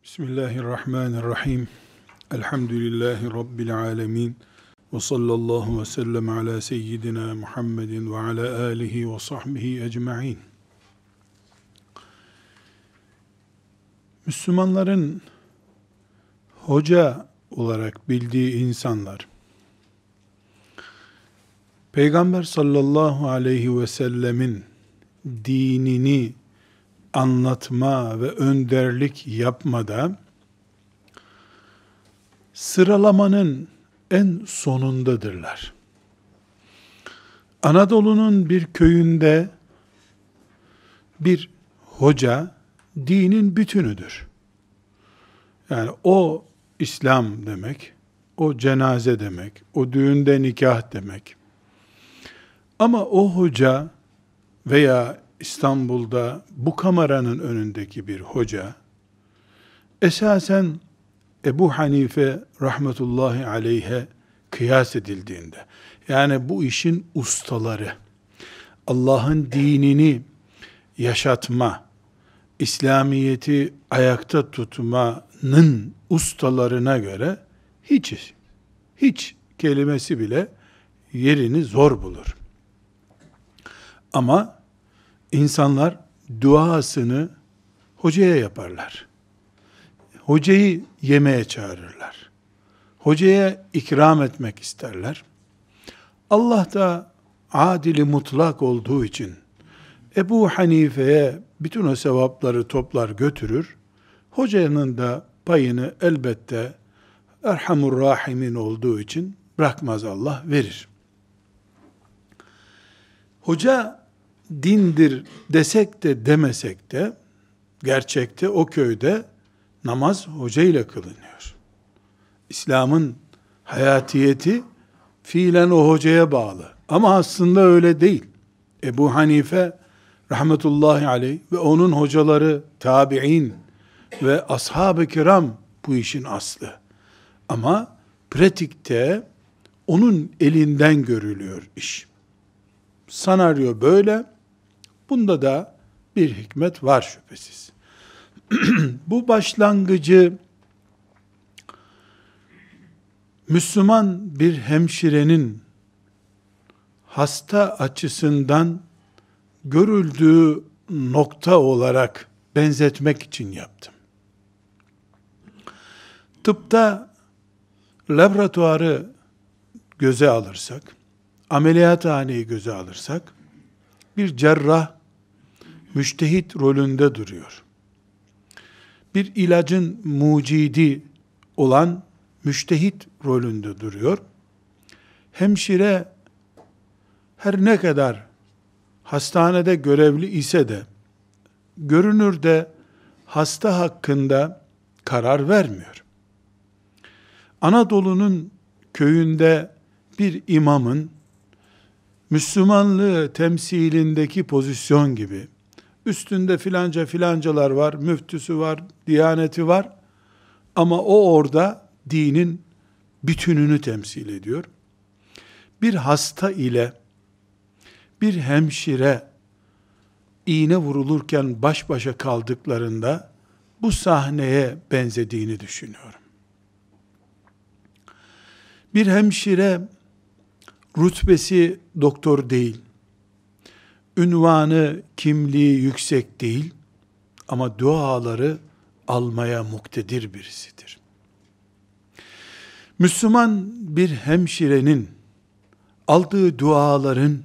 Bismillahirrahmanirrahim. Elhamdülillahi Rabbil alemin. Ve sallallahu ve sellem ala seyyidina Muhammedin ve ala alihi ve sahbihi ecma'in. Müslümanların hoca olarak bildiği insanlar, Peygamber sallallahu aleyhi ve sellemin dinini anlatma ve önderlik yapmada sıralamanın en sonundadırlar. Anadolu'nun bir köyünde bir hoca dinin bütünüdür. Yani o İslam demek, o cenaze demek, o düğünde nikah demek. Ama o hoca veya İstanbul'da bu kameranın önündeki bir hoca, esasen Ebu Hanife rahmetullahi aleyhe kıyas edildiğinde, yani bu işin ustaları, Allah'ın dinini yaşatma, İslamiyet'i ayakta tutmanın ustalarına göre hiç kelimesi bile yerini zor bulur. Ama İnsanlar duasını hocaya yaparlar. Hocayı yemeğe çağırırlar. Hocaya ikram etmek isterler. Allah da adili mutlak olduğu için Ebu Hanife'ye bütün o sevapları toplar götürür. Hocanın da payını elbette Erhamur Rahimin olduğu için bırakmaz, Allah verir. Hoca dindir desek de demesek de gerçekte o köyde namaz hoca ile kılınıyor. İslam'ın hayatiyeti fiilen o hocaya bağlı. Ama aslında öyle değil. Ebu Hanife rahmetullahi aleyh ve onun hocaları tabi'in ve ashab-ı kiram bu işin aslı. Ama pratikte onun elinden görülüyor iş. Senaryo böyle. Bunda da bir hikmet var şüphesiz. Bu başlangıcı Müslüman bir hemşirenin hasta açısından görüldüğü nokta olarak benzetmek için yaptım. Tıpta laboratuvarı göze alırsak, ameliyathaneyi göze alırsak, bir cerrah müştehit rolünde duruyor. Bir ilacın mucidi olan müştehit rolünde duruyor. Hemşire her ne kadar hastanede görevli ise de görünürde hasta hakkında karar vermiyor. Anadolu'nun köyünde bir imamın Müslümanlığı temsilindeki pozisyon gibi, üstünde filanca filancalar var, müftüsü var, diyaneti var, ama o orada dinin bütününü temsil ediyor. Bir hasta ile bir hemşire iğne vurulurken baş başa kaldıklarında bu sahneye benzediğini düşünüyorum. Bir hemşire rütbesi doktor değil, ünvanı, kimliği yüksek değil, ama duaları almaya muktedir birisidir. Müslüman bir hemşirenin aldığı duaların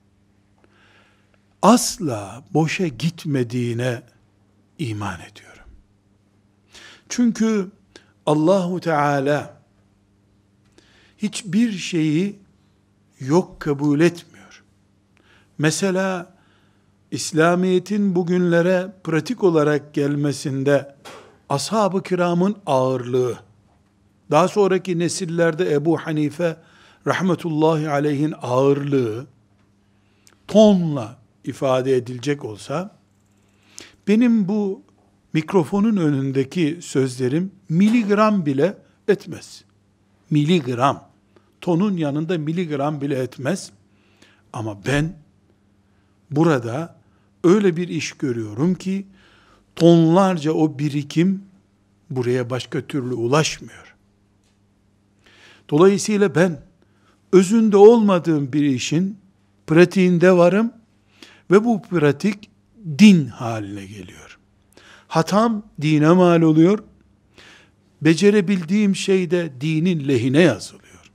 asla boşa gitmediğine iman ediyorum. Çünkü Allahu Teala hiçbir şeyi yok kabul etmiyor. Mesela İslamiyet'in bugünlere pratik olarak gelmesinde ashab-ı kiramın ağırlığı, daha sonraki nesillerde Ebu Hanife rahmetullahi aleyhin ağırlığı tonla ifade edilecek olsa, benim bu mikrofonun önündeki sözlerim miligram bile etmez. Miligram. Tonun yanında miligram bile etmez. Ama ben burada öyle bir iş görüyorum ki tonlarca o birikim buraya başka türlü ulaşmıyor. Dolayısıyla ben özünde olmadığım bir işin pratiğinde varım ve bu pratik din haline geliyor. Hatam dine mal oluyor. Becerebildiğim şey de dinin lehine yazılıyor.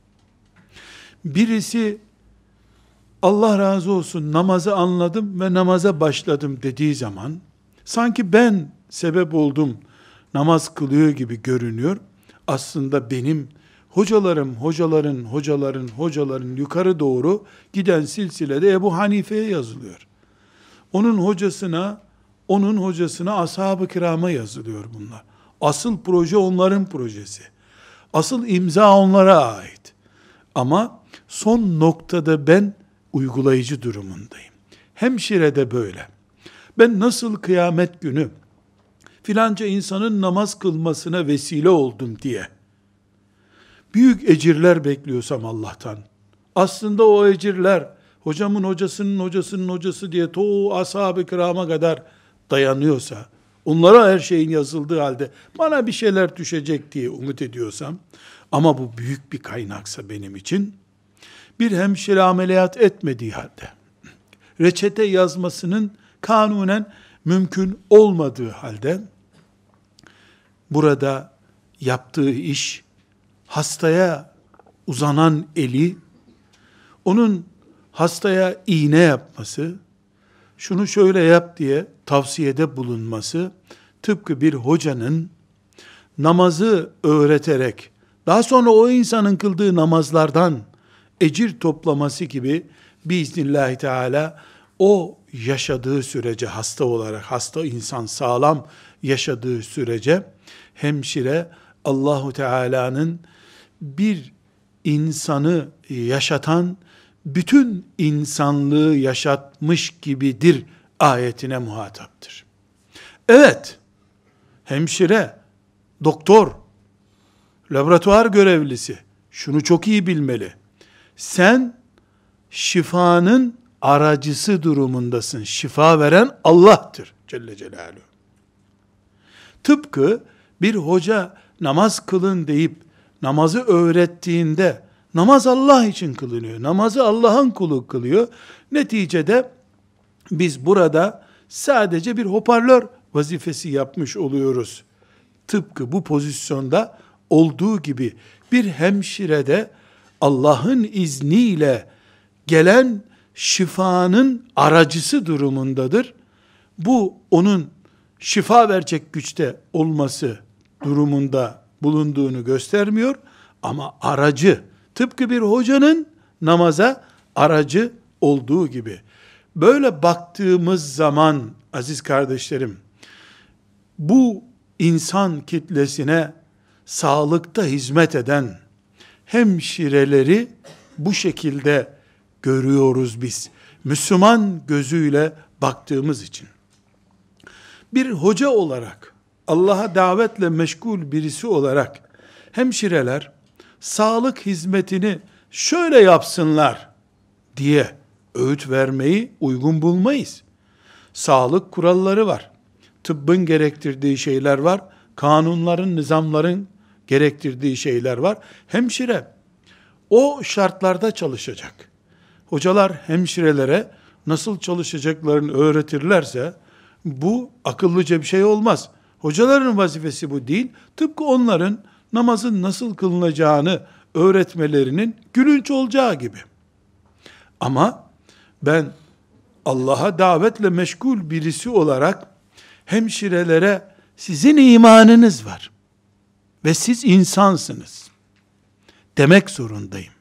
Birisi Allah razı olsun namazı anladım ve namaza başladım dediği zaman sanki ben sebep oldum namaz kılıyor gibi görünüyor. Aslında benim hocaların yukarı doğru giden silsilede Ebu Hanife'ye yazılıyor. Onun hocasına ashab-ı kirama yazılıyor bunlar. Asıl proje onların projesi. Asıl imza onlara ait. Ama son noktada ben uygulayıcı durumundayım. Hemşire de böyle. Ben nasıl kıyamet günü filanca insanın namaz kılmasına vesile oldum diye büyük ecirler bekliyorsam Allah'tan, aslında o ecirler hocamın hocasının hocası diye ashab-ı kirama kadar dayanıyorsa, onlara her şeyin yazıldığı halde bana bir şeyler düşecek diye umut ediyorsam, ama bu büyük bir kaynaksa benim için, bir hemşire ameliyat etmediği halde, reçete yazmasının kanunen mümkün olmadığı halde, burada yaptığı iş, hastaya uzanan eli, onun hastaya iğne yapması, şunu şöyle yap diye tavsiyede bulunması, tıpkı bir hocanın namazı öğreterek, daha sonra o insanın kıldığı namazlardan ecir toplaması gibi, biiznillahü teala o yaşadığı sürece, hasta insan sağlam yaşadığı sürece, hemşire Allahu Teala'nın bir insanı yaşatan, bütün insanlığı yaşatmış gibidir ayetine muhataptır. Evet, hemşire, doktor, laboratuvar görevlisi şunu çok iyi bilmeli. Sen şifanın aracısı durumundasın. Şifa veren Allah'tır Celle Celaluhu. Tıpkı bir hoca namaz kılın deyip namazı öğrettiğinde, namaz Allah için kılınıyor. Namazı Allah'ın kulu kılıyor. Neticede biz burada sadece bir hoparlör vazifesi yapmış oluyoruz. Tıpkı bu pozisyonda olduğu gibi bir hemşire de Allah'ın izniyle gelen şifanın aracısı durumundadır. Bu onun şifa verecek güçte olması durumunda bulunduğunu göstermiyor ama aracı, tıpkı bir hocanın namaza aracı olduğu gibi. Böyle baktığımız zaman aziz kardeşlerim, bu insan kitlesine sağlıkta hizmet eden hemşireleri bu şekilde görüyoruz biz. Müslüman gözüyle baktığımız için. Bir hoca olarak, Allah'a davetle meşgul birisi olarak, hemşireler sağlık hizmetini şöyle yapsınlar diye öğüt vermeyi uygun bulmayız. Sağlık kuralları var. Tıbbın gerektirdiği şeyler var. Kanunların, nizamların gerektirdiği şeyler var. Hemşire o şartlarda çalışacak. Hocalar hemşirelere nasıl çalışacaklarını öğretirlerse bu akıllıca bir şey olmaz. Hocaların vazifesi bu değil. Tıpkı onların namazın nasıl kılınacağını öğretmelerinin gülünç olacağı gibi. Ama ben Allah'a davetle meşgul birisi olarak hemşirelere sizin imanınız var ve siz insansınız demek zorundayım.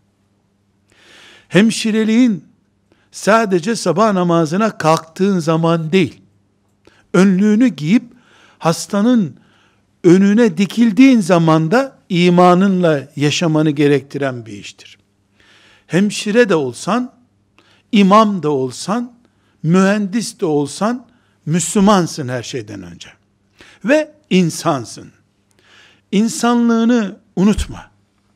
Hemşireliğin sadece sabah namazına kalktığın zaman değil, önlüğünü giyip hastanın önüne dikildiğin zaman da imanınla yaşamanı gerektiren bir iştir. Hemşire de olsan, imam da olsan, mühendis de olsan, Müslümansın her şeyden önce. Ve insansın. İnsanlığını unutma.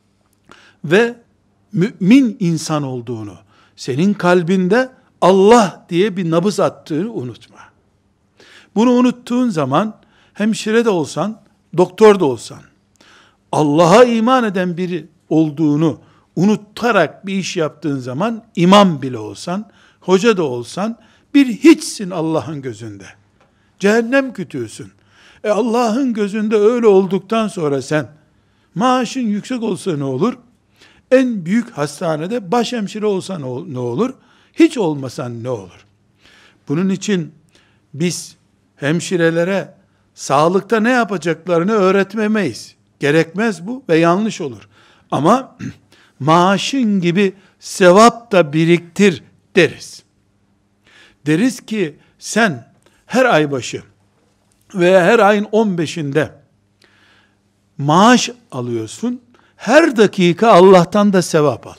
Ve mümin insan olduğunu, senin kalbinde Allah diye bir nabız attığını unutma. Bunu unuttuğun zaman, hemşire de olsan, doktor da olsan, Allah'a iman eden biri olduğunu unutarak bir iş yaptığın zaman, imam bile olsan, hoca da olsan, bir hiçsin Allah'ın gözünde. Cehennem kütüğüsün. Allah'ın gözünde öyle olduktan sonra sen, maaşın yüksek olsa ne olur? En büyük hastanede başhemşire olsa ne olur? Hiç olmasan ne olur? Bunun için biz hemşirelere sağlıkta ne yapacaklarını öğretmemeyiz. Gerekmez bu ve yanlış olur. Ama maaşın gibi sevap da biriktir deriz. Deriz ki sen her ay başı veya her ayın 15'inde maaş alıyorsun. Her dakika Allah'tan da sevap al.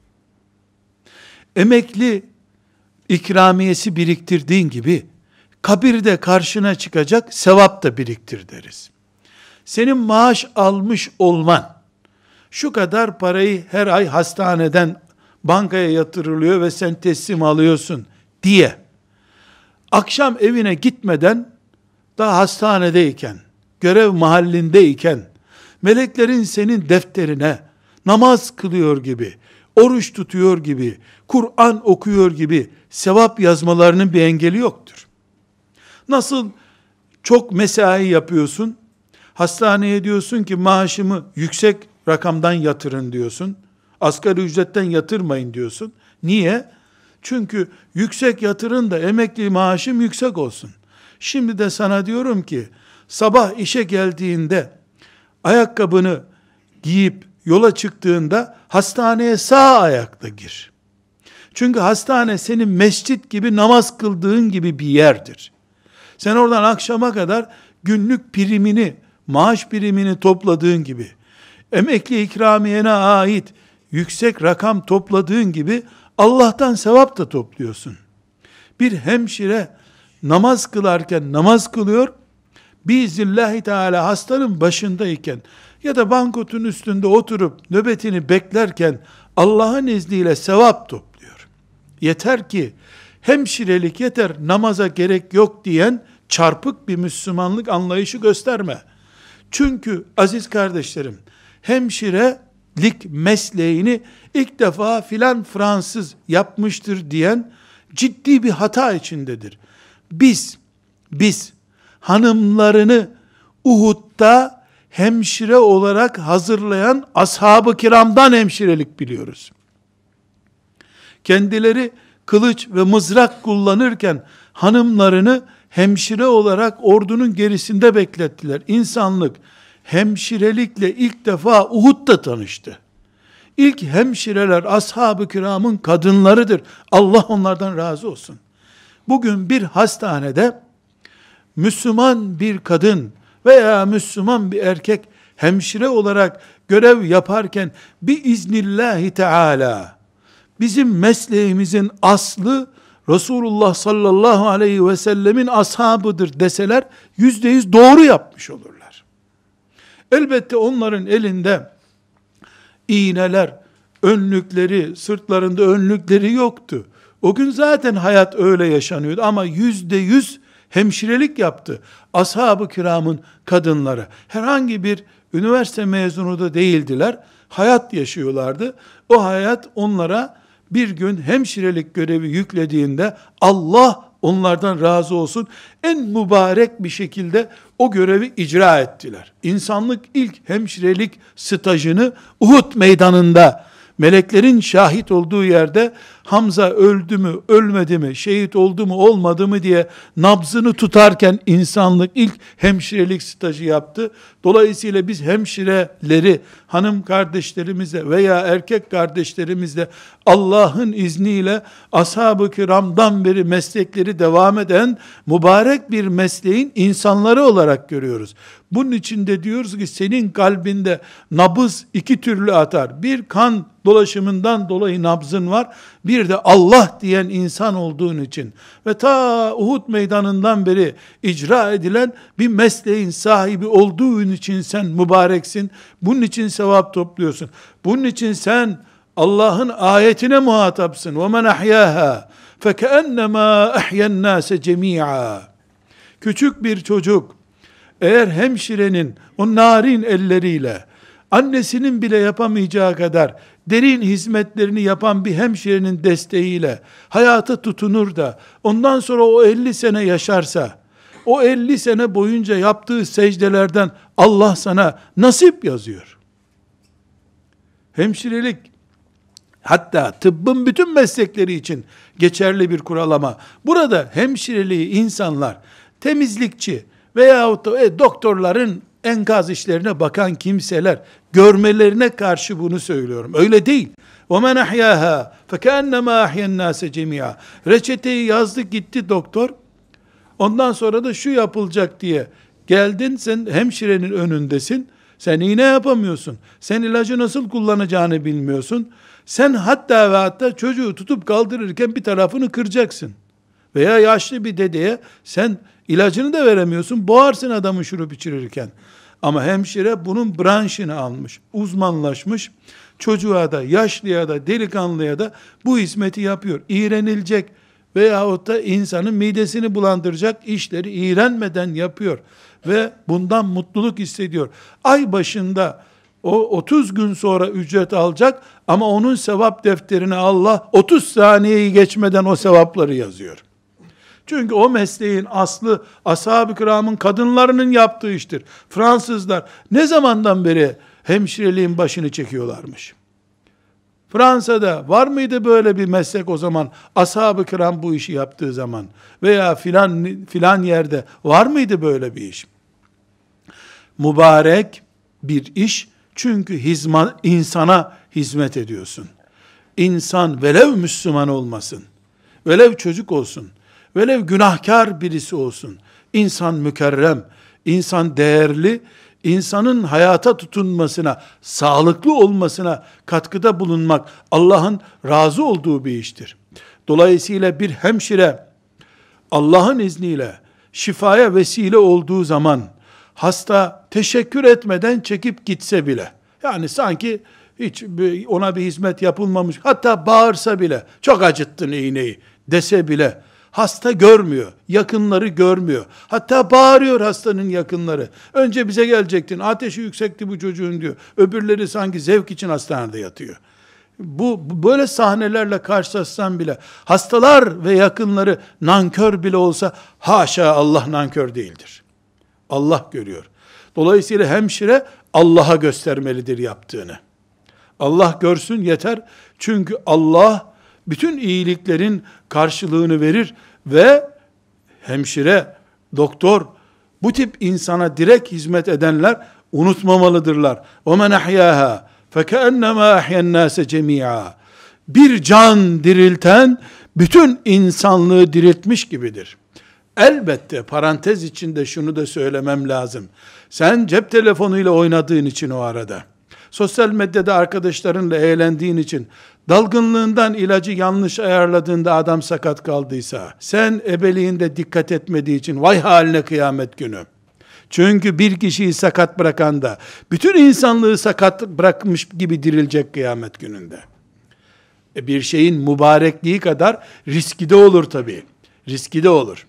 Emekli ikramiyesi biriktirdiğin gibi kabirde karşına çıkacak sevap da biriktir deriz. Senin maaş almış olman, şu kadar parayı her ay hastaneden bankaya yatırılıyor ve sen teslim alıyorsun diye, akşam evine gitmeden, daha hastanedeyken, görev mahallindeyken, meleklerin senin defterine namaz kılıyor gibi, oruç tutuyor gibi, Kur'an okuyor gibi sevap yazmalarının bir engeli yoktur. Nasıl çok mesai yapıyorsun, hastaneye diyorsun ki maaşımı yüksek rakamdan yatırın diyorsun, asgari ücretten yatırmayın diyorsun. Niye? Çünkü yüksek yatırın da emekli maaşım yüksek olsun. Şimdi de sana diyorum ki, sabah işe geldiğinde, ayakkabını giyip yola çıktığında, hastaneye sağ ayakla gir. Çünkü hastane senin mescit gibi, namaz kıldığın gibi bir yerdir. Sen oradan akşama kadar günlük primini, maaş primini topladığın gibi, emekli ikramiyene ait yüksek rakam topladığın gibi, Allah'tan sevap da topluyorsun. Bir hemşire namaz kılarken namaz kılıyor, biiznillahü teala hastanın başındayken ya da bankotun üstünde oturup nöbetini beklerken Allah'ın izniyle sevap topluyor. Yeter ki hemşirelik yeter, namaza gerek yok diyen çarpık bir Müslümanlık anlayışı gösterme. Çünkü aziz kardeşlerim, hemşirelik mesleğini ilk defa filan Fransız yapmıştır diyen ciddi bir hata içindedir. Biz hanımlarını Uhud'da hemşire olarak hazırlayan ashab-ı kiramdan hemşirelik biliyoruz. Kendileri kılıç ve mızrak kullanırken hanımlarını hemşire olarak ordunun gerisinde beklettiler. İnsanlık hemşirelikle ilk defa Uhud'da tanıştı. İlk hemşireler ashab-ı kiramın kadınlarıdır. Allah onlardan razı olsun. Bugün bir hastanede Müslüman bir kadın veya Müslüman bir erkek hemşire olarak görev yaparken biiznillahü teala bizim mesleğimizin aslı Resulullah sallallahu aleyhi ve sellemin ashabıdır deseler %100 doğru yapmış olurlar. Elbette onların elinde iğneler, önlükleri, sırtlarında önlükleri yoktu. O gün zaten hayat öyle yaşanıyordu ama %100 hemşirelik yaptı. Ashab-ı kiramın kadınları herhangi bir üniversite mezunu da değildiler. Hayat yaşıyorlardı. O hayat onlara bir gün hemşirelik görevi yüklediğinde Allah onlardan razı olsun en mübarek bir şekilde o görevi icra ettiler. İnsanlık ilk hemşirelik stajını Uhud meydanında, meleklerin şahit olduğu yerde Hamza öldü mü, ölmedi mi, şehit oldu mu, olmadı mı diye nabzını tutarken insanlık ilk hemşirelik stajı yaptı. Dolayısıyla biz hemşireleri, hanım kardeşlerimizle veya erkek kardeşlerimizle Allah'ın izniyle ashab-ı kiramdan beri meslekleri devam eden mübarek bir mesleğin insanları olarak görüyoruz. Bunun için de diyoruz ki senin kalbinde nabız iki türlü atar. Bir, kan dolaşımından dolayı nabzın var. Bir de Allah diyen insan olduğun için ve ta Uhud meydanından beri icra edilen bir mesleğin sahibi olduğun için sen mübareksin. Bunun için sevap topluyorsun. Bunun için sen Allah'ın ayetine muhatapsın. وَمَنْ أَحْيَاهَا فَكَأَنَّمَا أَحْيَا النَّاسَ جَمِيعًا. Küçük bir çocuk Eğer hemşirenin o narin elleriyle annesinin bile yapamayacağı kadar derin hizmetlerini yapan bir hemşirenin desteğiyle hayata tutunur da ondan sonra o 50 sene yaşarsa, o 50 sene boyunca yaptığı secdelerden Allah sana nasip yazıyor. Hemşirelik, hatta tıbbın bütün meslekleri için geçerli bir kural, ama burada hemşireliği insanlar temizlikçi veyahut da doktorların enkaz işlerine bakan kimseler görmelerine karşı bunu söylüyorum. Öyle değil. وَمَنْ اَحْيَاهَا فَكَأَنَّمَا اَحْيَا النَّاسَ جَمِيعًا. Reçeteyi yazdı gitti doktor. Ondan sonra da şu yapılacak diye geldin, sen hemşirenin önündesin. Sen iğne yapamıyorsun. Sen ilacı nasıl kullanacağını bilmiyorsun. Sen hatta ve hatta çocuğu tutup kaldırırken bir tarafını kıracaksın. Veya yaşlı bir dedeye sen ilacını da veremiyorsun. Boğarsın adamı şurup içirirken. Ama hemşire bunun branşını almış, uzmanlaşmış. Çocuğa da, yaşlıya da, delikanlıya da bu hizmeti yapıyor. İğrenilecek veyahut da insanın midesini bulandıracak işleri iğrenmeden yapıyor. Ve bundan mutluluk hissediyor. Ay başında o 30 gün sonra ücret alacak ama onun sevap defterine Allah 30 saniyeyi geçmeden o sevapları yazıyor. Çünkü o mesleğin aslı ashab-ı kiramın kadınlarının yaptığı iştir. Fransızlar ne zamandan beri hemşireliğin başını çekiyorlarmış? Fransa'da var mıydı böyle bir meslek o zaman? Ashab-ı kiram bu işi yaptığı zaman veya filan yerde var mıydı böyle bir iş? Mübarek bir iş, çünkü insana hizmet ediyorsun. İnsan velev Müslüman olmasın, velev çocuk olsun, velev günahkar birisi olsun, İnsan mükerrem, insan değerli, insanın hayata tutunmasına, sağlıklı olmasına katkıda bulunmak Allah'ın razı olduğu bir iştir. Dolayısıyla bir hemşire Allah'ın izniyle şifaya vesile olduğu zaman hasta teşekkür etmeden çekip gitse bile, yani sanki hiç ona bir hizmet yapılmamış, hatta bağırsa bile, çok acıttın iğneyi dese bile, hasta görmüyor, yakınları görmüyor. Hatta bağırıyor hastanın yakınları. Önce bize gelecektin, ateşi yüksekti bu çocuğun diyor. Öbürleri sanki zevk için hastanede yatıyor. Bu böyle sahnelerle karşılaşsam bile, hastalar ve yakınları nankör bile olsa, haşa, Allah nankör değildir. Allah görüyor. Dolayısıyla hemşire Allah'a göstermelidir yaptığını. Allah görsün yeter. Çünkü Allah bütün iyiliklerin karşılığını verir ve hemşire, doktor, bu tip insana direkt hizmet edenler unutmamalıdırlar. وَمَنْ اَحْيَاهَا فَكَأَنَّمَا اَحْيَا النَّاسَ جَمِيعًا. Bir can dirilten bütün insanlığı diriltmiş gibidir. Elbette parantez içinde şunu da söylemem lazım. Sen cep telefonuyla oynadığın için o arada, sosyal medyada arkadaşlarınla eğlendiğin için, dalgınlığından ilacı yanlış ayarladığında adam sakat kaldıysa, sen ebeliğinde dikkat etmediği için vay haline kıyamet günü. Çünkü bir kişiyi sakat bırakan da bütün insanlığı sakat bırakmış gibi dirilecek kıyamet gününde. Bir şeyin mübarekliği kadar riski de olur tabii. Riski de olur.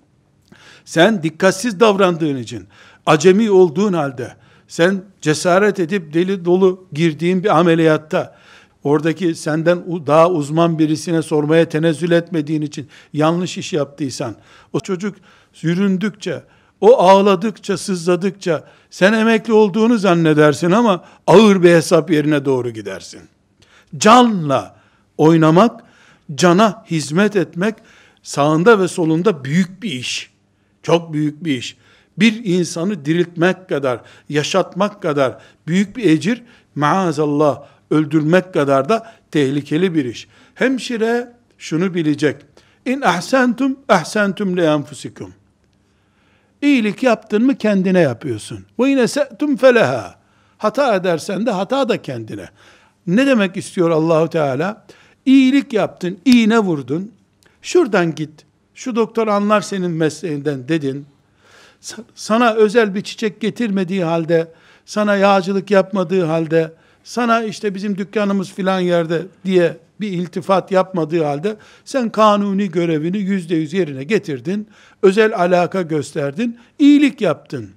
Sen dikkatsiz davrandığın için, acemi olduğun halde, sen cesaret edip deli dolu girdiğin bir ameliyatta, oradaki senden daha uzman birisine sormaya tenezzül etmediğin için yanlış iş yaptıysan, o çocuk yüründükçe, o ağladıkça, sızladıkça, sen emekli olduğunu zannedersin ama ağır bir hesap yerine doğru gidersin. Canla oynamak, cana hizmet etmek, sağında ve solunda büyük bir iş. Çok büyük bir iş. Bir insanı diriltmek kadar, yaşatmak kadar büyük bir ecir, maazallah öldürmek kadar da tehlikeli bir iş. Hemşire şunu bilecek. İn ahsentum, ahsentum le enfusikum. İyilik yaptın mı kendine yapıyorsun. Ve in ese'tum feleha. Hata edersen de hata da kendine. Ne demek istiyor Allahu Teala? İyilik yaptın, iğne vurdun. Şuradan git. Şu doktor anlar senin mesleğinden dedin. Sana özel bir çiçek getirmediği halde, sana yağcılık yapmadığı halde, sana işte bizim dükkanımız filan yerde diye bir iltifat yapmadığı halde, sen kanuni görevini %100 yerine getirdin, özel alaka gösterdin, iyilik yaptın.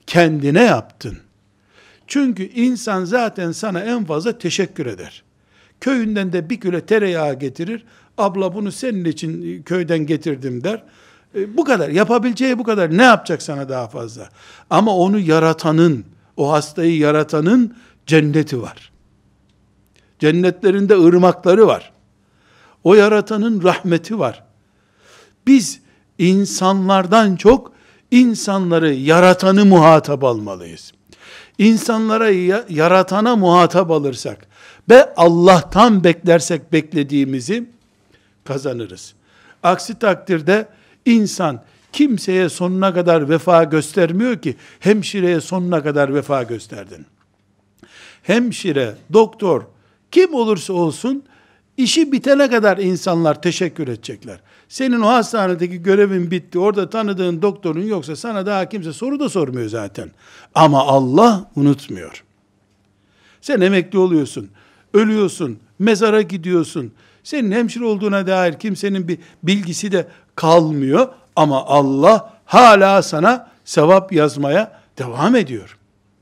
kendine yaptın. Çünkü insan zaten sana en fazla teşekkür eder. Köyünden de bir kilo tereyağı getirir. Abla bunu senin için köyden getirdim der. Bu kadar. Yapabileceği bu kadar. Ne yapacak sana daha fazla? Ama onu yaratanın, o hastayı yaratanın cenneti var. Cennetlerinde ırmakları var. O yaratanın rahmeti var. Biz insanlardan çok insanları yaratanı muhatap almalıyız. İnsanlara yaratana muhatap alırsak ve Allah'tan beklersek beklediğimizi kazanırız. Aksi takdirde insan kimseye sonuna kadar vefa göstermiyor ki, hemşireye sonuna kadar vefa gösterdin. Hemşire, doktor, kim olursa olsun işi bitene kadar insanlar teşekkür edecekler. Senin o hastanedeki görevin bitti, orada tanıdığın doktorun yoksa sana daha kimse soru da sormuyor zaten. Ama Allah unutmuyor. Sen emekli oluyorsun, ölüyorsun, mezara gidiyorsun. Senin hemşire olduğuna dair kimsenin bir bilgisi de kalmıyor. Ama Allah hala sana sevap yazmaya devam ediyor.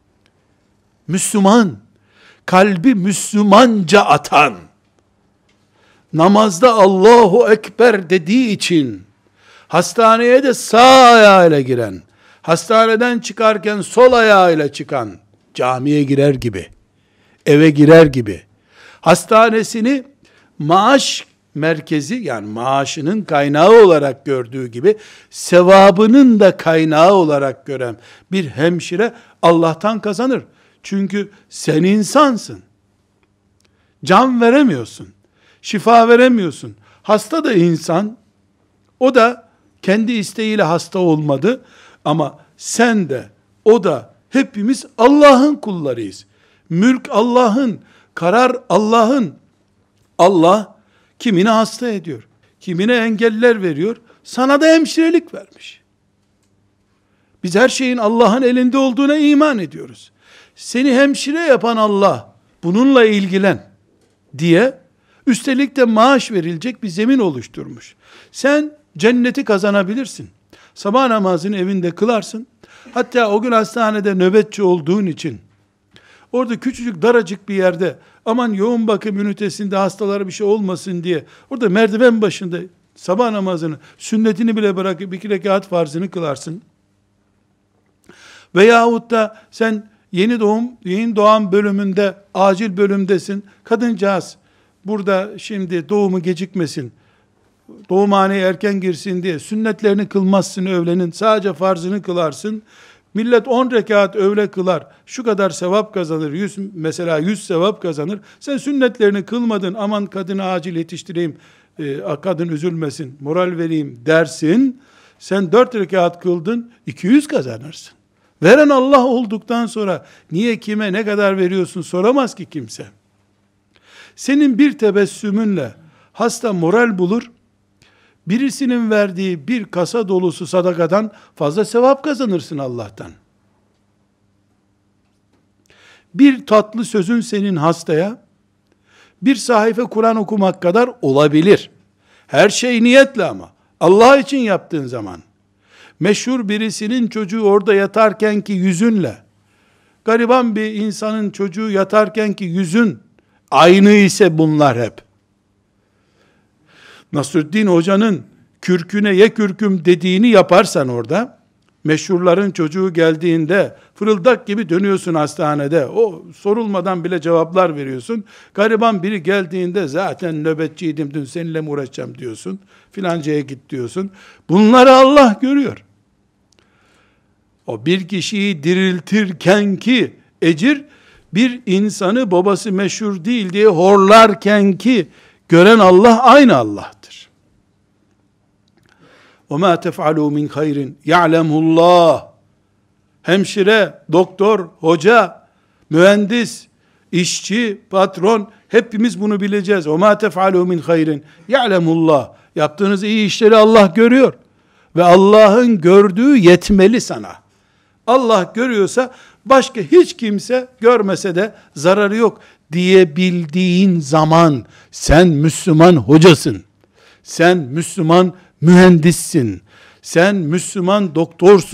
Müslüman, kalbi Müslümanca atan, namazda Allahu Ekber dediği için, hastaneye de sağ ayağıyla giren, hastaneden çıkarken sol ayağıyla çıkan, camiye girer gibi, eve girer gibi, hastanesini maaş merkezi, yani maaşının kaynağı olarak gördüğü gibi, sevabının da kaynağı olarak gören bir hemşire Allah'tan kazanır. Çünkü sen insansın. Can veremiyorsun. Şifa veremiyorsun. Hasta da insan. O da kendi isteğiyle hasta olmadı. Ama sen de, o da, hepimiz Allah'ın kullarıyız. Mülk Allah'ın, karar Allah'ın. Allah kimine hasta ediyor, kimine engeller veriyor, sana da hemşirelik vermiş. Biz her şeyin Allah'ın elinde olduğuna iman ediyoruz. Seni hemşire yapan Allah, bununla ilgilen diye, üstelik de maaş verilecek bir zemin oluşturmuş. Sen cenneti kazanabilirsin. Sabah namazını evinde kılarsın. Hatta o gün hastanede nöbetçi olduğun için, orada küçücük daracık bir yerde, aman yoğun bakım ünitesinde hastalara bir şey olmasın diye, orada merdiven başında sabah namazını, sünnetini bile bırakıp 2 rekat farzını kılarsın. Veyahut da sen yeni doğan bölümünde, acil bölümdesin. Kadıncağız burada şimdi doğumu gecikmesin, doğumhaneye erken girsin diye sünnetlerini kılmazsın öğlenin, sadece farzını kılarsın. Millet 10 rekat öğle kılar, şu kadar sevap kazanır, 100, mesela 100 sevap kazanır. Sen sünnetlerini kılmadın, aman kadını acil yetiştireyim, kadın üzülmesin, moral vereyim dersin. Sen 4 rekat kıldın, 200 kazanırsın. Veren Allah olduktan sonra niye kime ne kadar veriyorsun soramaz ki kimse. Senin bir tebessümünle hasta moral bulur, birisinin verdiği bir kasa dolusu sadakadan fazla sevap kazanırsın Allah'tan. Bir tatlı sözün senin hastaya, bir sayfa Kur'an okumak kadar olabilir. Her şey niyetle ama. Allah için yaptığın zaman. Meşhur birisinin çocuğu orada yatarkenki yüzünle, gariban bir insanın çocuğu yatarkenki yüzün aynı ise bunlar hep. Nasrüddin Hoca'nın kürküne ye kürküm dediğini yaparsan orada, meşhurların çocuğu geldiğinde fırıldak gibi dönüyorsun hastanede, o sorulmadan bile cevaplar veriyorsun. Gariban biri geldiğinde zaten nöbetçiydim dün, seninle mi uğraşacağım diyorsun, filancaya git diyorsun. Bunları Allah görüyor. O bir kişiyi diriltirken ki ecir, bir insanı babası meşhur değil diye horlarken ki gören Allah aynı Allah'tır. وَمَا تَفْعَلُوا مِنْ خَيْرٍ يَعْلَمُهُ اللّٰهِ. Hemşire, doktor, hoca, mühendis, işçi, patron, hepimiz bunu bileceğiz. وَمَا تَفْعَلُوا مِنْ خَيْرٍ يَعْلَمُهُ اللّٰهِ. Yaptığınız iyi işleri Allah görüyor. Ve Allah'ın gördüğü yetmeli sana. Allah görüyorsa başka hiç kimse görmese de zararı yok diyebildiğin zaman sen Müslüman hocasın. Sen Müslüman mühendissin. Sen Müslüman doktorsun.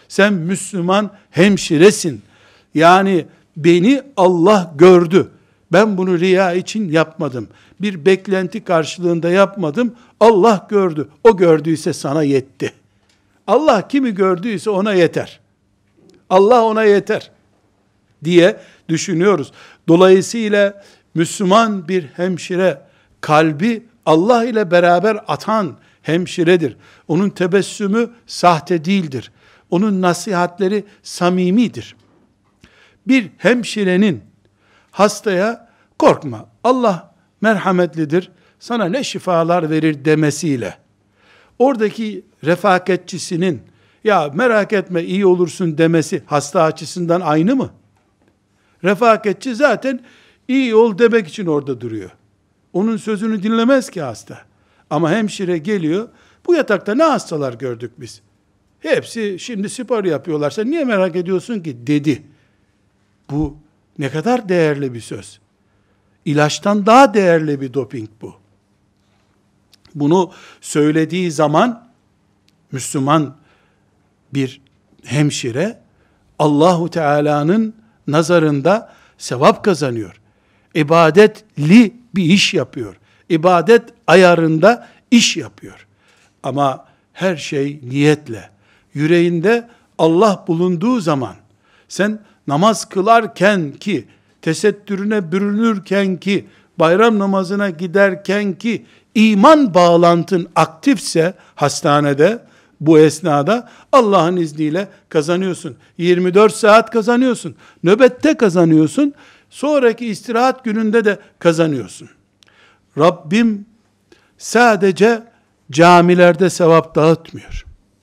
Sen Müslüman hemşiresin. Yani beni Allah gördü. Ben bunu riya için yapmadım. Bir beklenti karşılığında yapmadım. Allah gördü. O gördüyse sana yetti. Allah kimi gördüyse ona yeter. Allah ona yeter diye düşünüyoruz. Dolayısıyla Müslüman bir hemşire kalbi Allah ile beraber atan hemşiredir. Onun tebessümü sahte değildir. Onun nasihatleri samimidir. Bir hemşirenin hastaya korkma, Allah merhametlidir, sana ne şifalar verir demesiyle, oradaki refakatçisinin ya merak etme iyi olursun demesi hasta açısından aynı mı? Refakatçi zaten iyi ol demek için orada duruyor. Onun sözünü dinlemez ki hasta. Ama hemşire geliyor, bu yatakta ne hastalar gördük biz? Hepsi şimdi spor yapıyorlar, sen niye merak ediyorsun ki dedi. Bu ne kadar değerli bir söz. İlaçtan daha değerli bir doping bu. Bunu söylediği zaman Müslüman bir hemşire Allahu Teala'nın nazarında sevap kazanıyor. İbadetli bir iş yapıyor. İbadet ayarında iş yapıyor. Ama her şey niyetle, yüreğinde Allah bulunduğu zaman, sen namaz kılarken ki, tesettürüne bürünürken ki, bayram namazına giderken ki, iman bağlantın aktifse hastanede, bu esnada Allah'ın izniyle kazanıyorsun. 24 saat kazanıyorsun. Nöbette kazanıyorsun. Sonraki istirahat gününde de kazanıyorsun. Rabbim sadece camilerde sevap dağıtmıyor.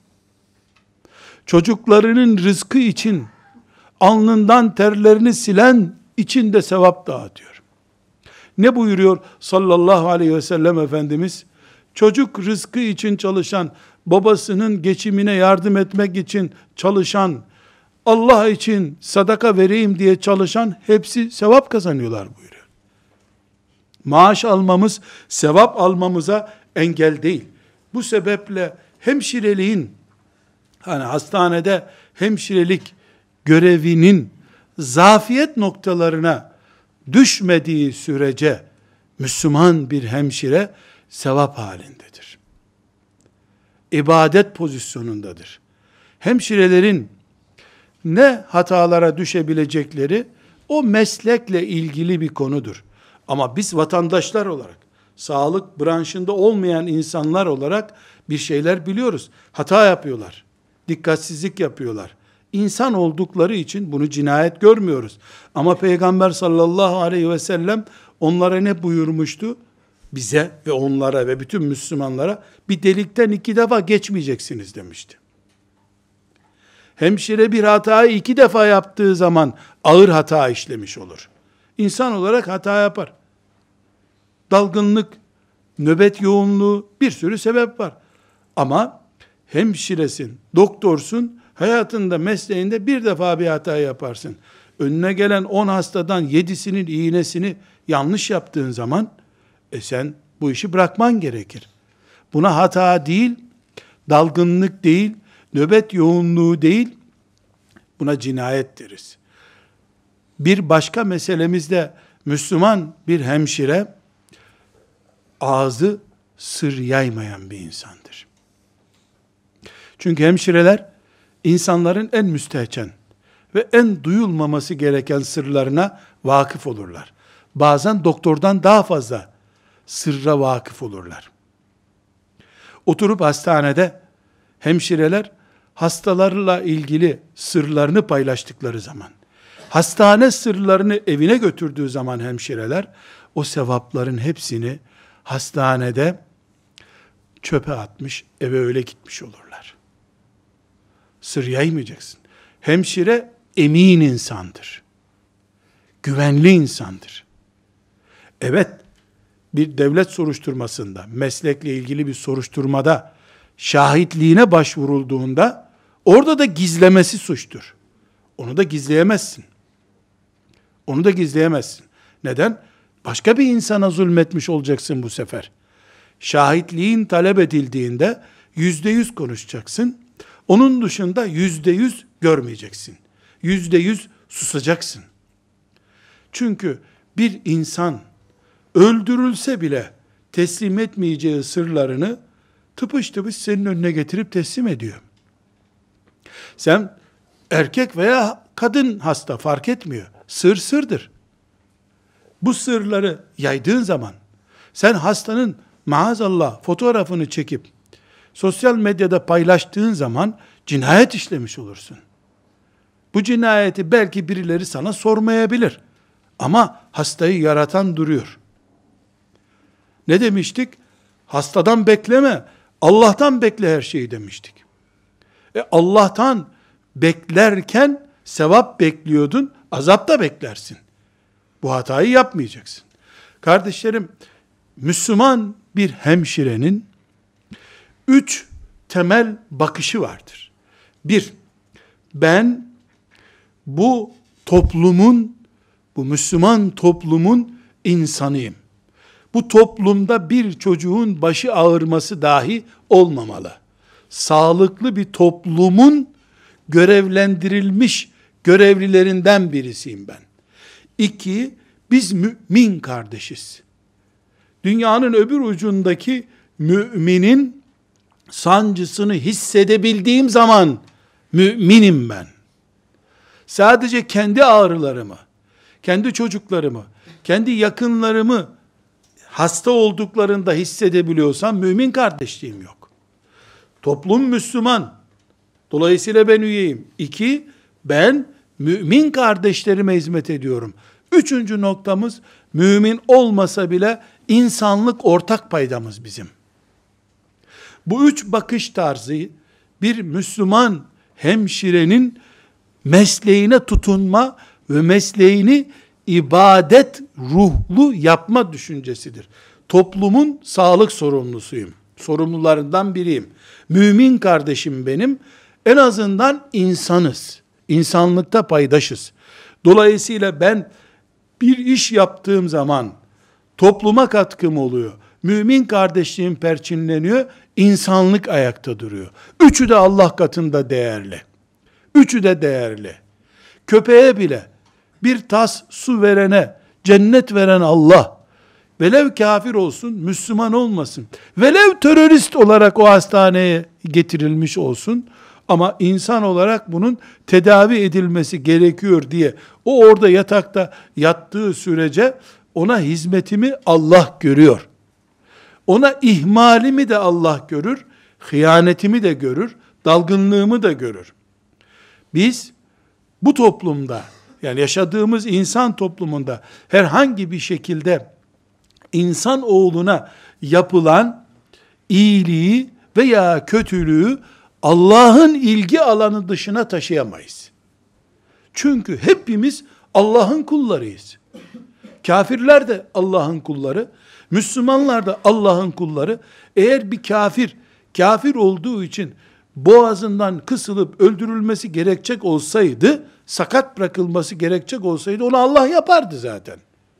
Çocuklarının rızkı için alnından terlerini silen için de sevap dağıtıyor. Ne buyuruyor sallallahu aleyhi ve sellem Efendimiz? Çocuk rızkı için çalışan, babasının geçimine yardım etmek için çalışan, Allah için sadaka vereyim diye çalışan hepsi sevap kazanıyorlar buyuruyor. Maaş almamız, sevap almamıza engel değil. Bu sebeple hemşireliğin, hani hastanede hemşirelik görevinin zafiyet noktalarına düşmediği sürece Müslüman bir hemşire sevap halindedir. İbadet pozisyonundadır. Hemşirelerin ne hatalara düşebilecekleri o meslekle ilgili bir konudur. Ama biz vatandaşlar olarak, sağlık branşında olmayan insanlar olarak bir şeyler biliyoruz. Hata yapıyorlar. Dikkatsizlik yapıyorlar. İnsan oldukları için bunu cinayet görmüyoruz. Ama Peygamber sallallahu aleyhi ve sellem onlara ne buyurmuştu? Bize ve onlara ve bütün Müslümanlara bir delikten 2 defa geçmeyeceksiniz demişti. Hemşire bir hatayı 2 defa yaptığı zaman ağır hata işlemiş olur. İnsan olarak hata yapar. Dalgınlık, nöbet yoğunluğu, bir sürü sebep var. Ama hemşiresin, doktorsun, hayatında, mesleğinde bir defa bir hata yaparsın. Önüne gelen 10 hastadan 7'sinin iğnesini yanlış yaptığın zaman, sen bu işi bırakman gerekir. Buna hata değil, dalgınlık değil, nöbet yoğunluğu değil, buna cinayet deriz. Bir başka meselemizde Müslüman bir hemşire, ağzı sır yaymayan bir insandır. Çünkü hemşireler, insanların en müstehcen ve en duyulmaması gereken sırlarına vakıf olurlar. Bazen doktordan daha fazla sırra vakıf olurlar. Oturup hastanede hemşireler hastalarla ilgili sırlarını paylaştıkları zaman, hastane sırlarını evine götürdüğü zaman hemşireler o sevapların hepsini hastanede çöpe atmış, eve öyle gitmiş olurlar. Sır yaymayacaksın. Hemşire emin insandır. Güvenli insandır. Evet, bir devlet soruşturmasında, meslekle ilgili bir soruşturmada şahitliğine başvurulduğunda orada da gizlemesi suçtur. Onu da gizleyemezsin. Onu da gizleyemezsin. Neden? Başka bir insana zulmetmiş olacaksın bu sefer. Şahitliğin talep edildiğinde %100 konuşacaksın. Onun dışında %100 görmeyeceksin. %100 susacaksın. Çünkü bir insan öldürülse bile teslim etmeyeceği sırlarını tıpış tıpış senin önüne getirip teslim ediyor. Sen erkek veya kadın hasta fark etmiyor. Sır sırdır. Bu sırları yaydığın zaman sen hastanın maazallah fotoğrafını çekip sosyal medyada paylaştığın zaman cinayet işlemiş olursun. Bu cinayeti belki birileri sana sormayabilir. Ama hastayı yaratan duruyor. Ne demiştik? Hastadan bekleme, Allah'tan bekle her şeyi demiştik. Allah'tan beklerken sevap bekliyordun, azap da beklersin. Bu hatayı yapmayacaksın. Kardeşlerim, Müslüman bir hemşirenin 3 temel bakışı vardır. 1, ben bu toplumun, bu Müslüman toplumun insanıyım. Bu toplumda bir çocuğun başı ağrıması dahi olmamalı. Sağlıklı bir toplumun görevlendirilmiş görevlilerinden birisiyim ben. 2, biz mümin kardeşiz. Dünyanın öbür ucundaki müminin sancısını hissedebildiğim zaman müminim ben. Sadece kendi ağrılarımı, kendi çocuklarımı, kendi yakınlarımı hasta olduklarında hissedebiliyorsam mümin kardeşliğim yok. Toplum Müslüman. Dolayısıyla ben üyeyim. 2, ben mümin kardeşlerime hizmet ediyorum. 3. noktamız, mümin olmasa bile insanlık ortak paydamız bizim. Bu 3 bakış tarzı bir Müslüman hemşirenin mesleğine tutunma ve mesleğini ibadet ruhlu yapma düşüncesidir. Toplumun sağlık sorumlusuyum. Sorumlularından biriyim. Mümin kardeşim benim. En azından insanız. İnsanlıkta paydaşız. Dolayısıyla ben bir iş yaptığım zaman topluma katkım oluyor. Mümin kardeşliğim perçinleniyor. İnsanlık ayakta duruyor. 3'ü de Allah katında değerli. 3'ü de değerli. Köpeğe bile bir tas su verene cennet veren Allah, velev kafir olsun, Müslüman olmasın, velev terörist olarak o hastaneye getirilmiş olsun, ama insan olarak bunun tedavi edilmesi gerekiyor diye, o orada yatakta yattığı sürece, ona hizmetimi Allah görüyor. Ona ihmalimi de Allah görür, hıyanetimi de görür, dalgınlığımı da görür. Biz bu toplumda, yani yaşadığımız insan toplumunda herhangi bir şekilde insan oğluna yapılan iyiliği veya kötülüğü Allah'ın ilgi alanı dışına taşıyamayız. Çünkü hepimiz Allah'ın kullarıyız. Kafirler de Allah'ın kulları, Müslümanlar da Allah'ın kulları. Eğer bir kafir olduğu için boğazından kısılıp öldürülmesi gerekecek olsaydı, sakat bırakılması gerekecek olsaydı, onu Allah yapardı zaten.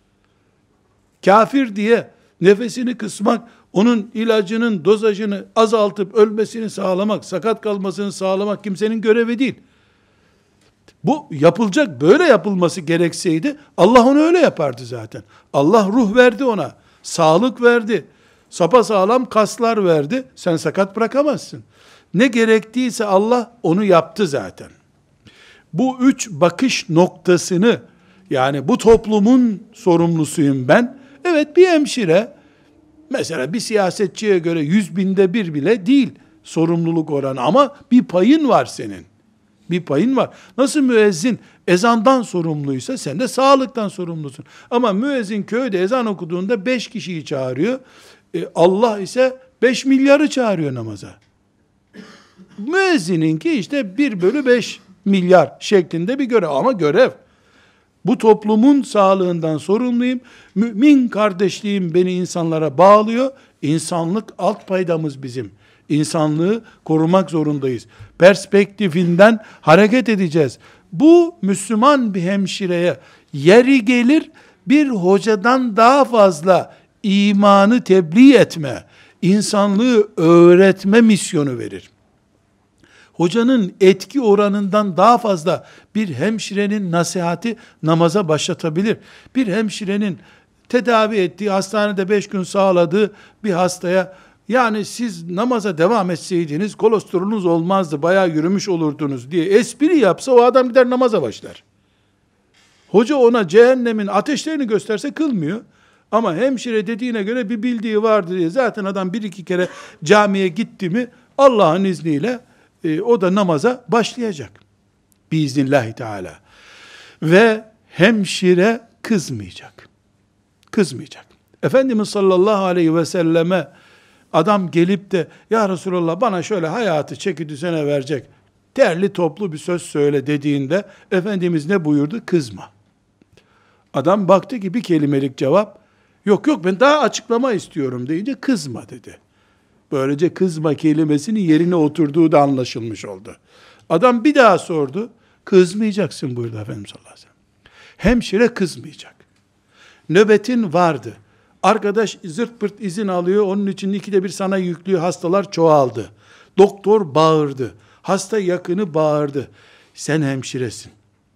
Kafir diye nefesini kısmak, onun ilacının dozajını azaltıp ölmesini sağlamak, sakat kalmasını sağlamak kimsenin görevi değil. Bu yapılacak, böyle yapılması gerekseydi Allah onu öyle yapardı zaten. Allah ruh verdi ona, sağlık verdi, sapasağlam kaslar verdi. Sen sakat bırakamazsın. Ne gerektiyse Allah onu yaptı zaten. Bu 3 bakış noktasını, yani bu toplumun sorumlusuyum ben. Evet, bir hemşire, mesela bir siyasetçiye göre 100.000'de 1 bile değil sorumluluk oranı, ama bir payın var senin. Bir payın var. Nasıl müezzin ezandan sorumluysa sen de sağlıktan sorumlusun. Ama müezzin köyde ezan okuduğunda 5 kişiyi çağırıyor. Allah ise 5 milyarı çağırıyor namaza. Müezzininki işte 1/5 milyar şeklinde bir görev, ama görev. Bu toplumun sağlığından sorumluyum. Mümin kardeşliğim beni insanlara bağlıyor. İnsanlık alt paydamız bizim. İnsanlığı korumak zorundayız. Perspektifinden hareket edeceğiz. Bu Müslüman bir hemşireye yeri gelir bir hocadan daha fazla imanı tebliğ etme, insanlığı öğretme misyonu verir. Hocanın etki oranından daha fazla bir hemşirenin nasihati namaza başlatabilir. Bir hemşirenin tedavi ettiği, hastanede 5 gün sağladığı bir hastaya, yani siz namaza devam etseydiniz kolesterolünüz olmazdı, bayağı yürümüş olurdunuz diye espri yapsa, o adam gider namaza başlar. Hoca ona cehennemin ateşlerini gösterse kılmıyor. Ama hemşire dediğine göre bir bildiği vardı diye, zaten adam bir iki kere camiye gitti mi Allah'ın izniyle o da namaza başlayacak. Biiznillahü teala. Ve hemşire kızmayacak. Kızmayacak. Efendimiz sallallahu aleyhi ve selleme adam gelip de, ya Resulallah bana şöyle hayatı çeki düzene verecek derli toplu bir söz söyle dediğinde, Efendimiz ne buyurdu? Kızma. Adam baktı ki bir kelimelik cevap, yok ben daha açıklama istiyorum deyince, kızma dedi. Böylece kızma kelimesinin yerine oturduğu da anlaşılmış oldu. Adam bir daha sordu. Kızmayacaksın buyurdu Efendimiz sallallahu aleyhi ve sellem. Hemşire kızmayacak. Nöbetin vardı. Arkadaş zırt pırt izin alıyor. Onun için 2'de 1 sana yüklüyor. Hastalar çoğaldı. Doktor bağırdı. Hasta yakını bağırdı. Sen hemşiresin.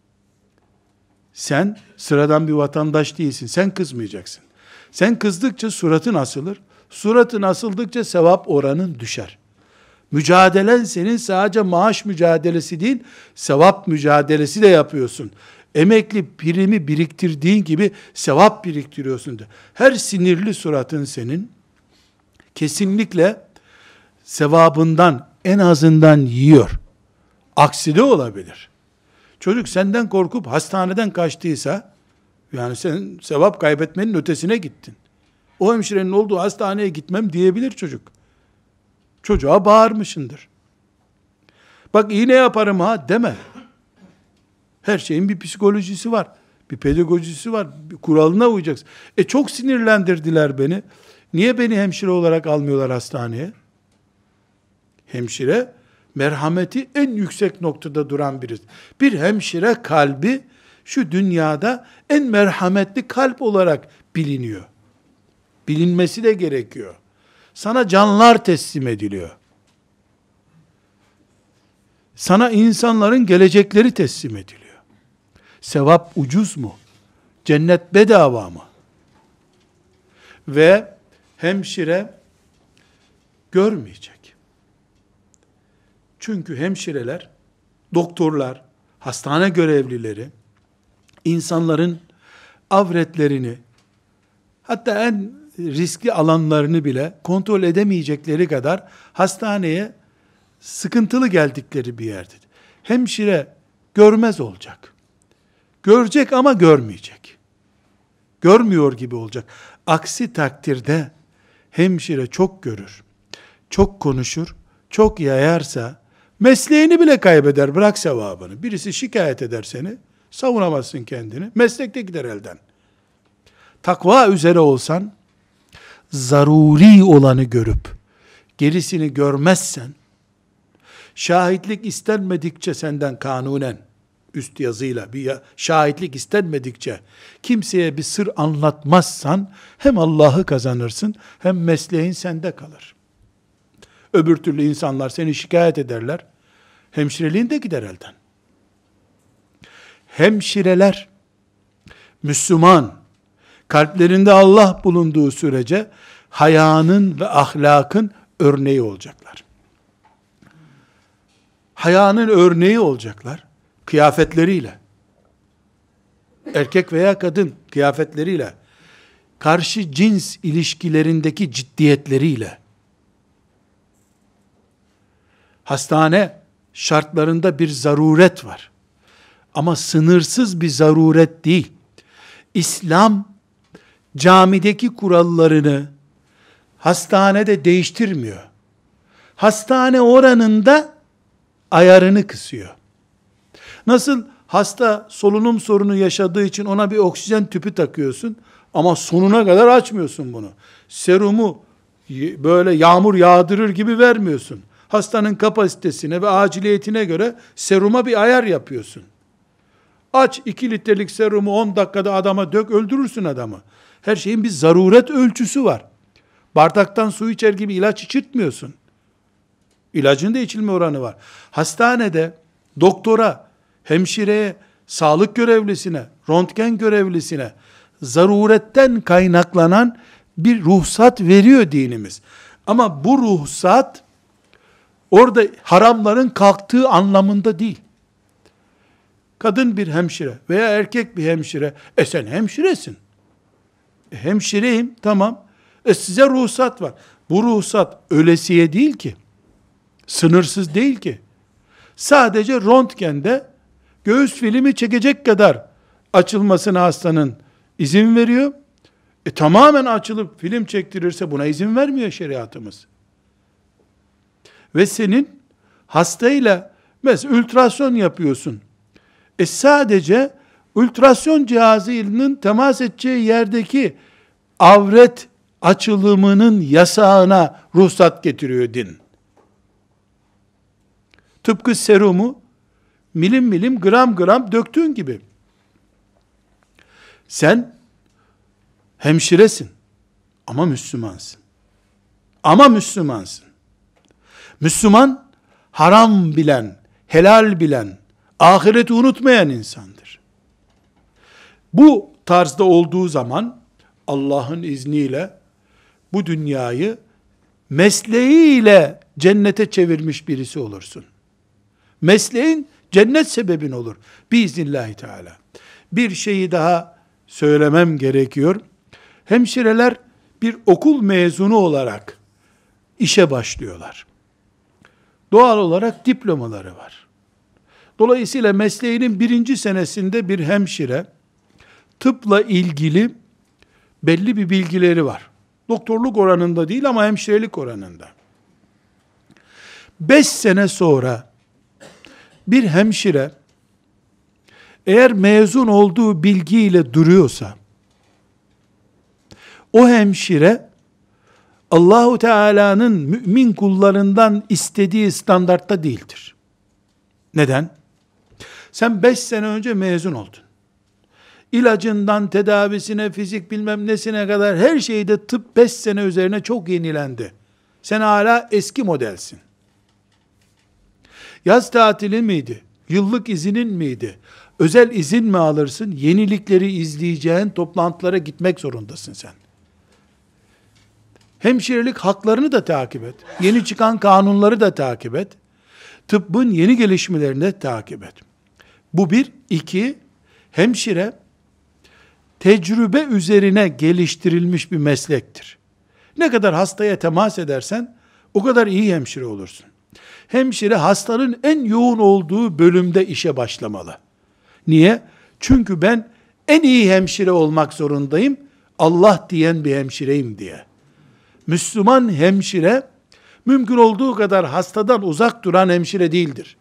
Sen sıradan bir vatandaş değilsin. Sen kızmayacaksın. Sen kızdıkça suratın asılır. Suratın asıldıkça sevap oranın düşer. Mücadelen senin sadece maaş mücadelesi değil, sevap mücadelesi de yapıyorsun. Emekli primi biriktirdiğin gibi sevap biriktiriyorsun da. Her sinirli suratın senin kesinlikle sevabından en azından yiyor. Aksi de olabilir. Çocuk senden korkup hastaneden kaçtıysa, yani sen sevap kaybetmenin ötesine gittin. O hemşirenin olduğu hastaneye gitmem diyebilir çocuk. Çocuğa bağırmışındır. Bak iğne yaparım ha deme. Her şeyin bir psikolojisi var. Bir pedagojisi var. Bir kuralına uyacaksın. Çok sinirlendirdiler beni. Niye beni hemşire olarak almıyorlar hastaneye? Hemşire, merhameti en yüksek noktada duran birisi. Bir hemşire kalbi, şu dünyada en merhametli kalp olarak biliniyor. Bilinmesi de gerekiyor. Sana canlar teslim ediliyor. Sana insanların gelecekleri teslim ediliyor. Sevap ucuz mu? Cennet bedava mı? Ve hemşire görmeyecek. Çünkü hemşireler, doktorlar, hastane görevlileri, insanların avretlerini, hatta en riskli alanlarını bile kontrol edemeyecekleri kadar hastaneye sıkıntılı geldikleri bir yerdir. Hemşire görmez olacak. Görecek ama görmeyecek. Görmüyor gibi olacak. Aksi takdirde hemşire çok görür, çok konuşur, çok yayarsa mesleğini bile kaybeder, bırak sevabını. Birisi şikayet eder seni, savunamazsın kendini, meslekte gider elden. Takva üzere olsan, zaruri olanı görüp, gerisini görmezsen, şahitlik istenmedikçe senden kanunen, üst yazıyla bir şahitlik istenmedikçe, kimseye bir sır anlatmazsan, hem Allah'ı kazanırsın, hem mesleğin sende kalır. Öbür türlü insanlar seni şikayet ederler, hemşireliğin de gider elden. Hemşireler, Müslüman, kalplerinde Allah bulunduğu sürece, hayanın ve ahlakın örneği olacaklar. Hayanın örneği olacaklar, kıyafetleriyle. Erkek veya kadın kıyafetleriyle, karşı cins ilişkilerindeki ciddiyetleriyle, hastane şartlarında bir zaruret var. Ama sınırsız bir zaruret değil. İslam, camideki kurallarını hastanede değiştirmiyor. Hastane oranında ayarını kısıyor. Nasıl hasta solunum sorunu yaşadığı için ona bir oksijen tüpü takıyorsun ama sonuna kadar açmıyorsun bunu. Serumu böyle yağmur yağdırır gibi vermiyorsun. Hastanın kapasitesine ve aciliyetine göre seruma bir ayar yapıyorsun. Aç 2 litrelik serumu 10 dakikada adama dök, öldürürsün adamı. Her şeyin bir zaruret ölçüsü var. Bardaktan su içer gibi ilaç içirtmiyorsun. İlacın da içilme oranı var. Hastanede doktora, hemşireye, sağlık görevlisine, röntgen görevlisine zaruretten kaynaklanan bir ruhsat veriyor dinimiz. Ama bu ruhsat orada haramların kalktığı anlamında değil. Kadın bir hemşire veya erkek bir hemşire, sen hemşiresin. Hemşireyim, tamam. Size ruhsat var. Bu ruhsat ölesiye değil ki. Sınırsız değil ki. Sadece röntgende göğüs filmi çekecek kadar açılmasına hastanın izin veriyor. Tamamen açılıp film çektirirse buna izin vermiyor şeriatımız. Ve senin hastayla mesela ultrason yapıyorsun. Sadece ultrason cihazının temas edeceği yerdeki avret açılımının yasağına ruhsat getiriyor din. Tıpkı serumu milim milim, gram gram döktüğün gibi. Sen hemşiresin ama Müslümansın. Ama Müslümansın. Müslüman haram bilen, helal bilen, ahireti unutmayan insandır. Bu tarzda olduğu zaman Allah'ın izniyle bu dünyayı mesleğiyle cennete çevirmiş birisi olursun. Mesleğin cennet sebebin olur. Biiznillahü teala. Bir şeyi daha söylemem gerekiyor. Hemşireler bir okul mezunu olarak işe başlıyorlar. Doğal olarak diplomaları var. Dolayısıyla mesleğinin 1. senesinde bir hemşire tıpla ilgili belli bir bilgileri var. Doktorluk oranında değil ama hemşirelik oranında. 5 sene sonra bir hemşire eğer mezun olduğu bilgiyle duruyorsa, o hemşire Allahu Teala'nın mümin kullarından istediği standartta değildir. Neden? Sen 5 sene önce mezun oldun. İlacından tedavisine, fizik bilmem nesine kadar her şeyde tıp 5 sene üzerine çok yenilendi. Sen hala eski modelsin. Yaz tatili miydi? Yıllık izinin miydi? Özel izin mi alırsın? Yenilikleri izleyeceğin toplantılara gitmek zorundasın sen. Hemşirelik haklarını da takip et. Yeni çıkan kanunları da takip et. Tıbbın yeni gelişmelerini de takip et. Bu bir. 2, hemşire tecrübe üzerine geliştirilmiş bir meslektir. Ne kadar hastaya temas edersen o kadar iyi hemşire olursun. Hemşire hastanın en yoğun olduğu bölümde işe başlamalı. Niye? Çünkü ben en iyi hemşire olmak zorundayım. Allah diyen bir hemşireyim diye. Müslüman hemşire mümkün olduğu kadar hastadan uzak duran hemşire değildir.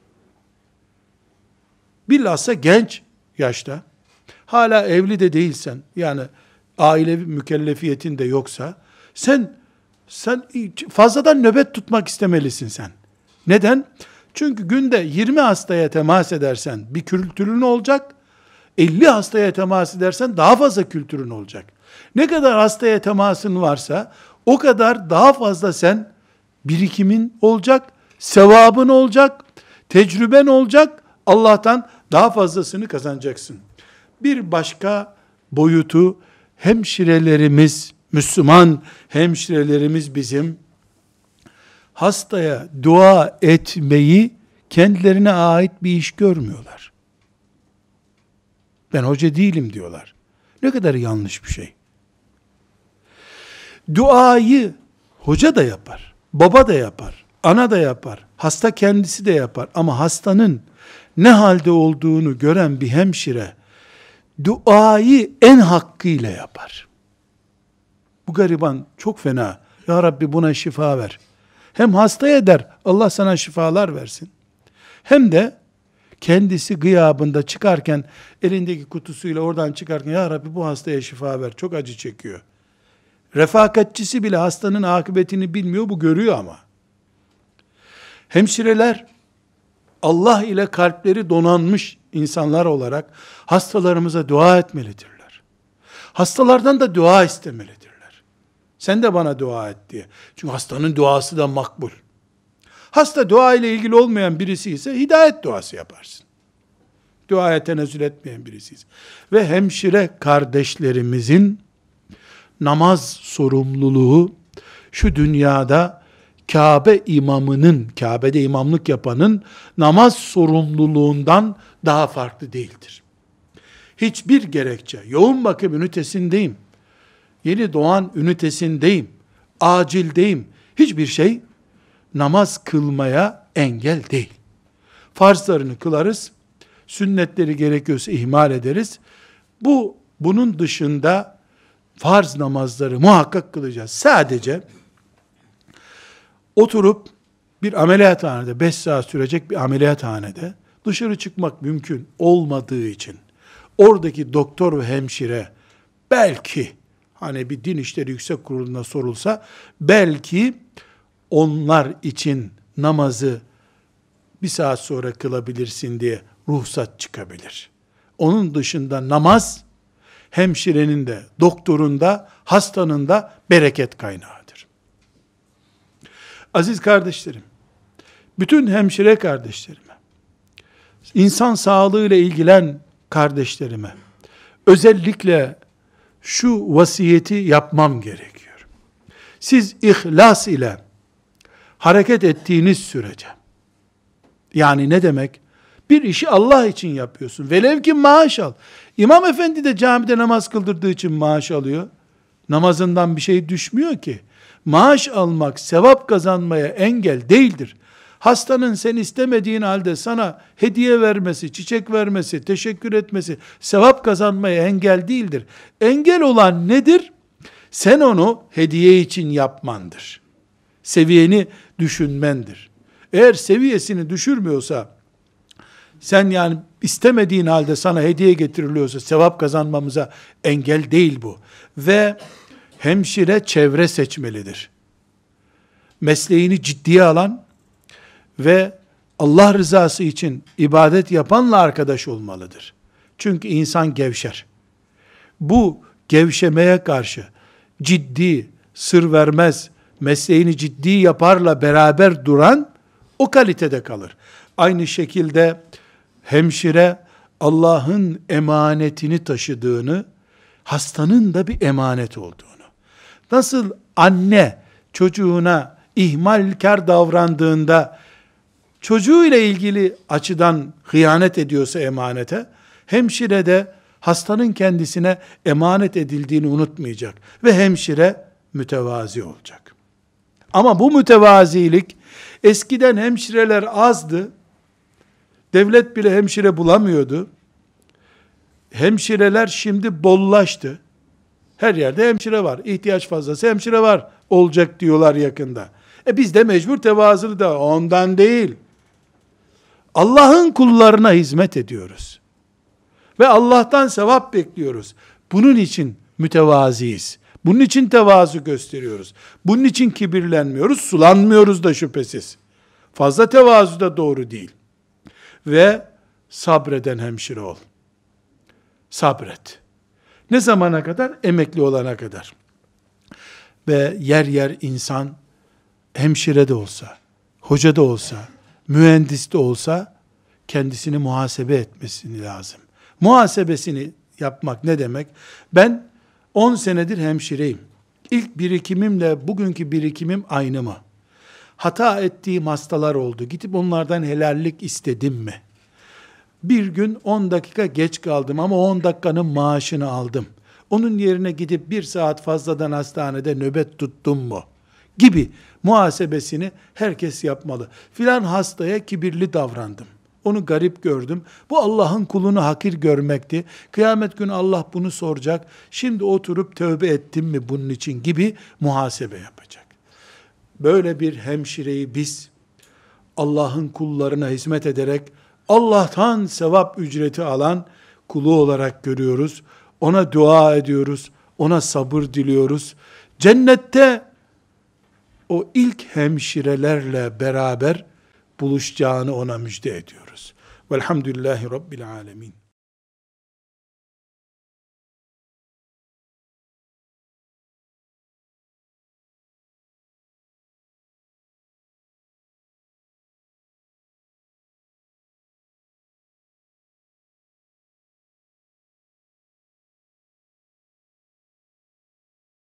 Bilhassa genç yaşta, hala evli de değilsen, yani ailevi mükellefiyetin de yoksa, sen fazladan nöbet tutmak istemelisin sen. Neden? Çünkü günde 20 hastaya temas edersen bir kültürün olacak, 50 hastaya temas edersen daha fazla kültürün olacak. Ne kadar hastaya temasın varsa, o kadar daha fazla sen birikimin olacak, sevabın olacak, tecrüben olacak, Allah'tan daha fazlasını kazanacaksın. Bir başka boyutu, hemşirelerimiz, Müslüman hemşirelerimiz bizim, hastaya dua etmeyi kendilerine ait bir iş görmüyorlar. Ben hoca değilim diyorlar. Ne kadar yanlış bir şey. Duayı hoca da yapar, baba da yapar, ana da yapar, hasta kendisi de yapar. Ama hastanın ne halde olduğunu gören bir hemşire, duayı en hakkıyla yapar. Bu gariban çok fena. Ya Rabbi buna şifa ver. Hem hastaya der, Allah sana şifalar versin. Hem de kendisi gıyabında çıkarken, elindeki kutusuyla oradan çıkarken, Ya Rabbi bu hastaya şifa ver, çok acı çekiyor. Refakatçisi bile hastanın akıbetini bilmiyor, bu görüyor ama. Hemşireler, Allah ile kalpleri donanmış insanlar olarak hastalarımıza dua etmelidirler. Hastalardan da dua istemelidirler. Sen de bana dua et diye. Çünkü hastanın duası da makbul. Hasta dua ile ilgili olmayan birisi ise hidayet duası yaparsın. Duaya tenezzül etmeyen birisiyiz. Ve hemşire kardeşlerimizin namaz sorumluluğu şu dünyada Kabe imamının, Kabe'de imamlık yapanın namaz sorumluluğundan daha farklı değildir. Hiçbir gerekçe, yoğun bakım ünitesindeyim, yeni doğan ünitesindeyim, acildeyim, hiçbir şey namaz kılmaya engel değil. Farzlarını kılarız, sünnetleri gerekiyorsa ihmal ederiz. Bunun dışında farz namazları muhakkak kılacağız. Sadece oturup bir ameliyathanede, 5 saat sürecek bir ameliyathanede dışarı çıkmak mümkün olmadığı için oradaki doktor ve hemşire belki, hani bir din işleri yüksek kuruluna sorulsa, belki onlar için namazı bir saat sonra kılabilirsin diye ruhsat çıkabilir. Onun dışında namaz, hemşirenin de, doktorun da, hastanın da bereket kaynağıdır. Aziz kardeşlerim, bütün hemşire kardeşlerime, insan sağlığıyla ilgilen kardeşlerime, özellikle şu vasiyeti yapmam gerekiyor. Siz ihlas ile hareket ettiğiniz sürece, yani ne demek? Bir işi Allah için yapıyorsun. Velev ki maaş al. İmam efendi de camide namaz kıldırdığı için maaş alıyor. Namazından bir şey düşmüyor ki. Maaş almak, sevap kazanmaya engel değildir. Hastanın sen istemediğin halde sana hediye vermesi, çiçek vermesi, teşekkür etmesi, sevap kazanmaya engel değildir. Engel olan nedir? Sen onu hediye için yapmandır. Seviyeni düşünmendir. Eğer seviyesini düşürmüyorsa, sen yani istemediğin halde sana hediye getiriliyorsa, sevap kazanmamıza engel değil bu. Ve hemşire çevre seçmelidir. Mesleğini ciddiye alan ve Allah rızası için ibadet yapanla arkadaş olmalıdır. Çünkü insan gevşer. Bu gevşemeye karşı ciddi, sır vermez, mesleğini ciddi yaparla beraber duran o kalitede kalır. Aynı şekilde hemşire Allah'ın emanetini taşıdığını, hastanın da bir emanet olduğunu. Nasıl anne çocuğuna ihmalkar davrandığında çocuğuyla ilgili açıdan hıyanet ediyorsa emanete, hemşire de hastanın kendisine emanet edildiğini unutmayacak ve hemşire mütevazi olacak. Ama bu mütevazilik, eskiden hemşireler azdı, devlet bile hemşire bulamıyordu. Hemşireler şimdi bollaştı. Her yerde hemşire var. İhtiyaç fazlası hemşire var. Olacak diyorlar yakında. Biz de mecbur tevazulı da ondan değil. Allah'ın kullarına hizmet ediyoruz. Ve Allah'tan sevap bekliyoruz. Bunun için mütevaziyiz. Bunun için tevazu gösteriyoruz. Bunun için kibirlenmiyoruz, sulanmıyoruz da şüphesiz. Fazla tevazu da doğru değil. Ve sabreden hemşire ol. Sabret. Ne zamana kadar? Emekli olana kadar. Ve yer yer insan, hemşire de olsa, hoca da olsa, mühendis de olsa, kendisini muhasebe etmesini lazım. Muhasebesini yapmak ne demek? Ben 10 senedir hemşireyim. İlk birikimimle bugünkü birikimim aynı mı? Hata ettiğim hastalar oldu. Gidip onlardan helallik istedim mi? Bir gün 10 dakika geç kaldım ama 10 dakikanın maaşını aldım. Onun yerine gidip 1 saat fazladan hastanede nöbet tuttum mu? Gibi muhasebesini herkes yapmalı. Filan hastaya kibirli davrandım. Onu garip gördüm. Bu Allah'ın kulunu hakir görmekti. Kıyamet günü Allah bunu soracak. Şimdi oturup tövbe ettim mi bunun için gibi muhasebe yapacak. Böyle bir hemşireyi biz Allah'ın kullarına hizmet ederek Allah'tan sevap ücreti alan kulu olarak görüyoruz. Ona dua ediyoruz. Ona sabır diliyoruz. Cennette o ilk hemşirelerle beraber buluşacağını ona müjde ediyoruz. Velhamdülillahi Rabbil alemin.